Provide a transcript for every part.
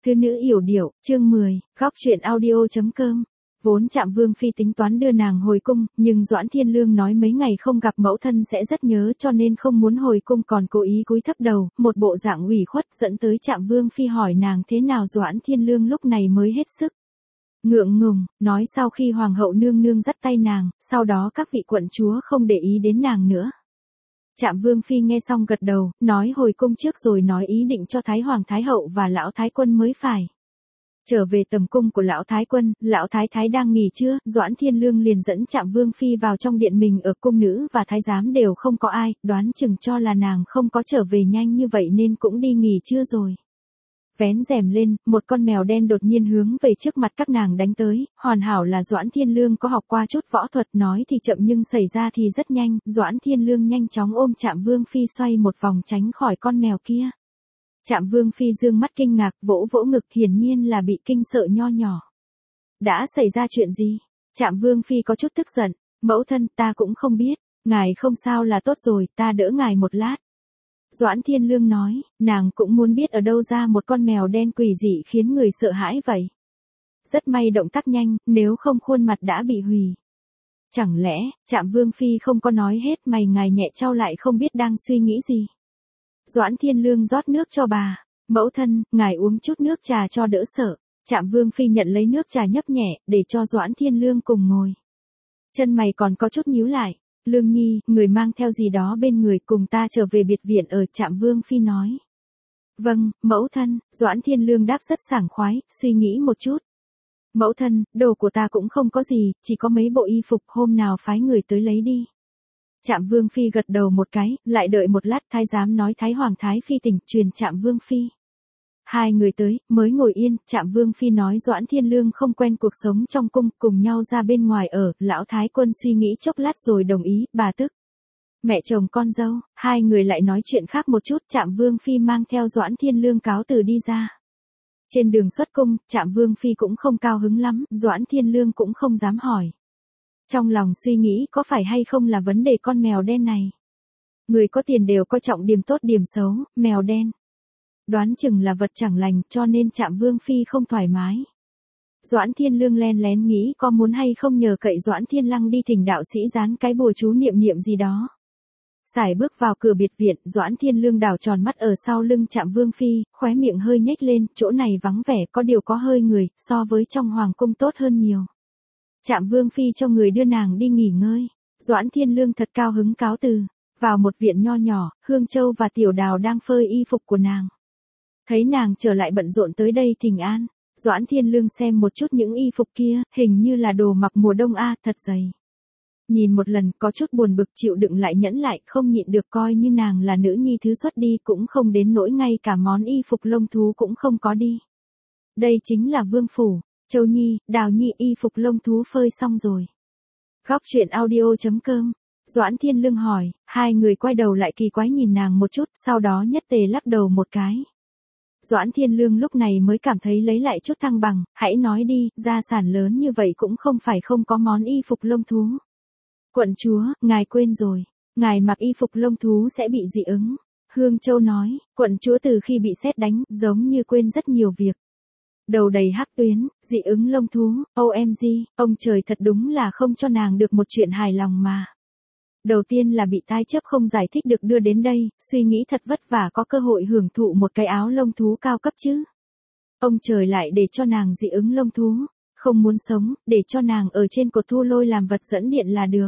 Thư nữ yểu điệu, chương 10, góc truyện audio.com. Vốn Trạm Vương Phi tính toán đưa nàng hồi cung, nhưng Doãn Thiên Lương nói mấy ngày không gặp mẫu thân sẽ rất nhớ cho nên không muốn hồi cung, còn cố ý cúi thấp đầu, một bộ dạng ủy khuất, dẫn tới Trạm Vương Phi hỏi nàng thế nào. Doãn Thiên Lương lúc này mới hết sức ngượng ngùng, nói sau khi Hoàng hậu nương nương dắt tay nàng, sau đó các vị quận chúa không để ý đến nàng nữa. Trạm Vương Phi nghe xong gật đầu, nói hồi cung trước rồi nói ý định cho Thái Hoàng Thái Hậu và Lão Thái Quân mới phải. Trở về tầm cung của Lão Thái Quân, Lão Thái Thái đang nghỉ trưa, Doãn Thiên Lương liền dẫn Trạm Vương Phi vào trong điện mình. Ở cung nữ và thái giám đều không có ai, đoán chừng cho là nàng không có trở về nhanh như vậy nên cũng đi nghỉ trưa rồi. Vén rèm lên, một con mèo đen đột nhiên hướng về trước mặt các nàng đánh tới, hoàn hảo là Doãn Thiên Lương có học qua chút võ thuật, nói thì chậm nhưng xảy ra thì rất nhanh. Doãn Thiên Lương nhanh chóng ôm Trạm Vương Phi xoay một vòng tránh khỏi con mèo kia. Trạm Vương Phi dương mắt kinh ngạc, vỗ vỗ ngực, hiển nhiên là bị kinh sợ nho nhỏ. Đã xảy ra chuyện gì? Trạm Vương Phi có chút tức giận, mẫu thân ta cũng không biết, ngài không sao là tốt rồi, ta đỡ ngài một lát. Doãn Thiên Lương nói, nàng cũng muốn biết ở đâu ra một con mèo đen quỷ dị khiến người sợ hãi vậy. Rất may động tác nhanh, nếu không khuôn mặt đã bị hủy. Chẳng lẽ, Trạm Vương Phi không có nói hết, mày ngài nhẹ trao lại không biết đang suy nghĩ gì. Doãn Thiên Lương rót nước cho bà, mẫu thân, ngài uống chút nước trà cho đỡ sợ. Trạm Vương Phi nhận lấy nước trà nhấp nhẹ, để cho Doãn Thiên Lương cùng ngồi. Chân mày còn có chút nhíu lại. Lương Nhi, người mang theo gì đó bên người, cùng ta trở về biệt viện ở. Trạm Vương Phi nói. Vâng, mẫu thân. Doãn Thiên Lương đáp rất sảng khoái, suy nghĩ một chút. Mẫu thân, đồ của ta cũng không có gì, chỉ có mấy bộ y phục, hôm nào phái người tới lấy đi. Trạm Vương Phi gật đầu một cái, lại đợi một lát, thái giám nói Thái Hoàng Thái Phi tỉnh, truyền Trạm Vương Phi. Hai người tới, mới ngồi yên. Trạm Vương Phi nói Doãn Thiên Lương không quen cuộc sống trong cung, cùng nhau ra bên ngoài ở. Lão Thái Quân suy nghĩ chốc lát rồi đồng ý, bà tức mẹ chồng con dâu. Hai người lại nói chuyện khác một chút. Trạm Vương Phi mang theo Doãn Thiên Lương cáo từ đi ra. Trên đường xuất cung, Trạm Vương Phi cũng không cao hứng lắm, Doãn Thiên Lương cũng không dám hỏi. Trong lòng suy nghĩ có phải hay không là vấn đề con mèo đen này. Người có tiền đều coi trọng điểm tốt điểm xấu, mèo đen đoán chừng là vật chẳng lành, cho nên Trạm Vương Phi không thoải mái. Doãn Thiên Lương len lén nghĩ có muốn hay không nhờ cậy Doãn Thiên Lăng đi thỉnh đạo sĩ dán cái bùa chú niệm niệm gì đó. Sải bước vào cửa biệt viện, Doãn Thiên Lương đảo tròn mắt ở sau lưng Trạm Vương Phi, khóe miệng hơi nhếch lên, chỗ này vắng vẻ, có điều có hơi người, so với trong hoàng cung tốt hơn nhiều. Trạm Vương Phi cho người đưa nàng đi nghỉ ngơi. Doãn Thiên Lương thật cao hứng cáo từ. Vào một viện nho nhỏ, Hương Châu và Tiểu Đào đang phơi y phục của nàng. Thấy nàng trở lại bận rộn tới đây thỉnh an. Doãn Thiên Lương xem một chút những y phục kia, hình như là đồ mặc mùa đông thật dày. Nhìn một lần có chút buồn bực, chịu đựng lại nhẫn lại, không nhịn được, coi như nàng là nữ nhi thứ xuất đi, cũng không đến nỗi ngay cả món y phục lông thú cũng không có đi. Đây chính là vương phủ. Châu Nhi, Đào Nhi, y phục lông thú phơi xong rồi. Góc truyện audio.com. Doãn Thiên Lương hỏi, hai người quay đầu lại kỳ quái nhìn nàng một chút, sau đó nhất tề lắc đầu một cái. Doãn Thiên Lương lúc này mới cảm thấy lấy lại chút thăng bằng, hãy nói đi, gia sản lớn như vậy cũng không phải không có món y phục lông thú. Quận chúa, ngài quên rồi, ngài mặc y phục lông thú sẽ bị dị ứng. Hương Châu nói, quận chúa từ khi bị sét đánh, giống như quên rất nhiều việc. Đầu đầy hắc tuyến, dị ứng lông thú, OMG, ông trời thật đúng là không cho nàng được một chuyện hài lòng mà. Đầu tiên là bị tai chấp không giải thích được đưa đến đây, suy nghĩ thật vất vả có cơ hội hưởng thụ một cái áo lông thú cao cấp chứ. Ông trời lại để cho nàng dị ứng lông thú, không muốn sống, để cho nàng ở trên cột thu lôi làm vật dẫn điện là được.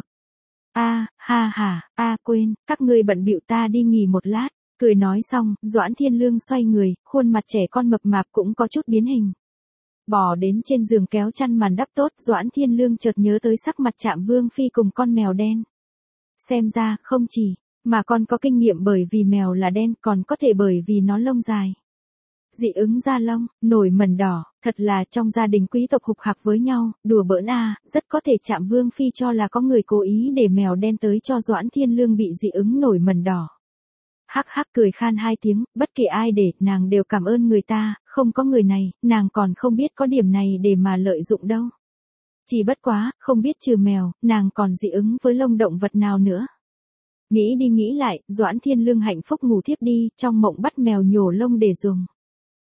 Quên, các ngươi bận bịu, ta đi nghỉ một lát. Cười nói xong, Doãn Thiên Lương xoay người, khuôn mặt trẻ con mập mạp cũng có chút biến hình. Bỏ đến trên giường kéo chăn màn đắp tốt, Doãn Thiên Lương chợt nhớ tới sắc mặt Trạm Vương Phi cùng con mèo đen. Xem ra, không chỉ mà con có kinh nghiệm bởi vì mèo là đen, còn có thể bởi vì nó lông dài. Dị ứng da lông, nổi mẩn đỏ, thật là trong gia đình quý tộc hục hạc với nhau, đùa bỡn rất có thể Trạm Vương Phi cho là có người cố ý để mèo đen tới cho Doãn Thiên Lương bị dị ứng nổi mẩn đỏ. Hắc hắc cười khan hai tiếng, bất kể ai để, nàng đều cảm ơn người ta, không có người này, nàng còn không biết có điểm này để mà lợi dụng đâu. Chỉ bất quá, không biết trừ mèo, nàng còn dị ứng với lông động vật nào nữa. Nghĩ đi nghĩ lại, Doãn Thiên Lương hạnh phúc ngủ thiếp đi, trong mộng bắt mèo nhổ lông để dùng.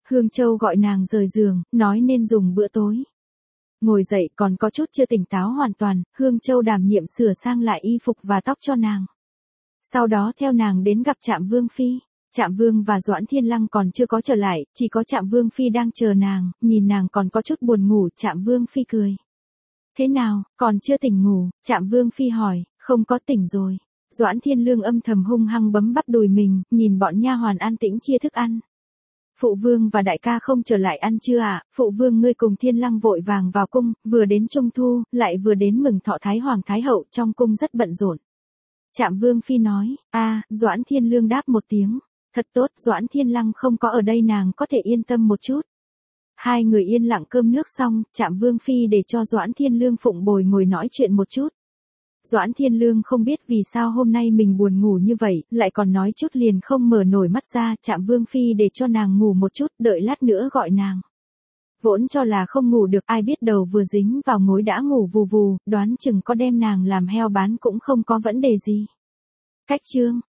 Hương Châu gọi nàng rời giường, nói nên dùng bữa tối. Ngồi dậy còn có chút chưa tỉnh táo hoàn toàn, Hương Châu đảm nhiệm sửa sang lại y phục và tóc cho nàng. Sau đó theo nàng đến gặp Trạm Vương Phi. Trạm Vương và Doãn Thiên Lăng còn chưa có trở lại, chỉ có Trạm Vương Phi đang chờ nàng, nhìn nàng còn có chút buồn ngủ, Trạm Vương Phi cười. Thế nào, còn chưa tỉnh ngủ? Trạm Vương Phi hỏi, không có tỉnh rồi. Doãn Thiên Lương âm thầm hung hăng bấm bắp đùi mình, nhìn bọn nha hoàn an tĩnh chia thức ăn. Phụ vương và đại ca không trở lại ăn chưa ạ? Phụ vương ngươi cùng Thiên Lăng vội vàng vào cung, vừa đến Trung Thu, lại vừa đến mừng thọ Thái Hoàng Thái Hậu, trong cung rất bận rộn. Trạm Vương Phi nói, Doãn Thiên Lương đáp một tiếng. Thật tốt, Doãn Thiên Lăng không có ở đây nàng có thể yên tâm một chút. Hai người yên lặng cơm nước xong, Trạm Vương Phi để cho Doãn Thiên Lương phụng bồi ngồi nói chuyện một chút. Doãn Thiên Lương không biết vì sao hôm nay mình buồn ngủ như vậy, lại còn nói chút liền không mở nổi mắt ra, Trạm Vương Phi để cho nàng ngủ một chút, đợi lát nữa gọi nàng. Vốn cho là không ngủ được, ai biết đầu vừa dính vào gối đã ngủ vù vù, đoán chừng có đem nàng làm heo bán cũng không có vấn đề gì. Cách chương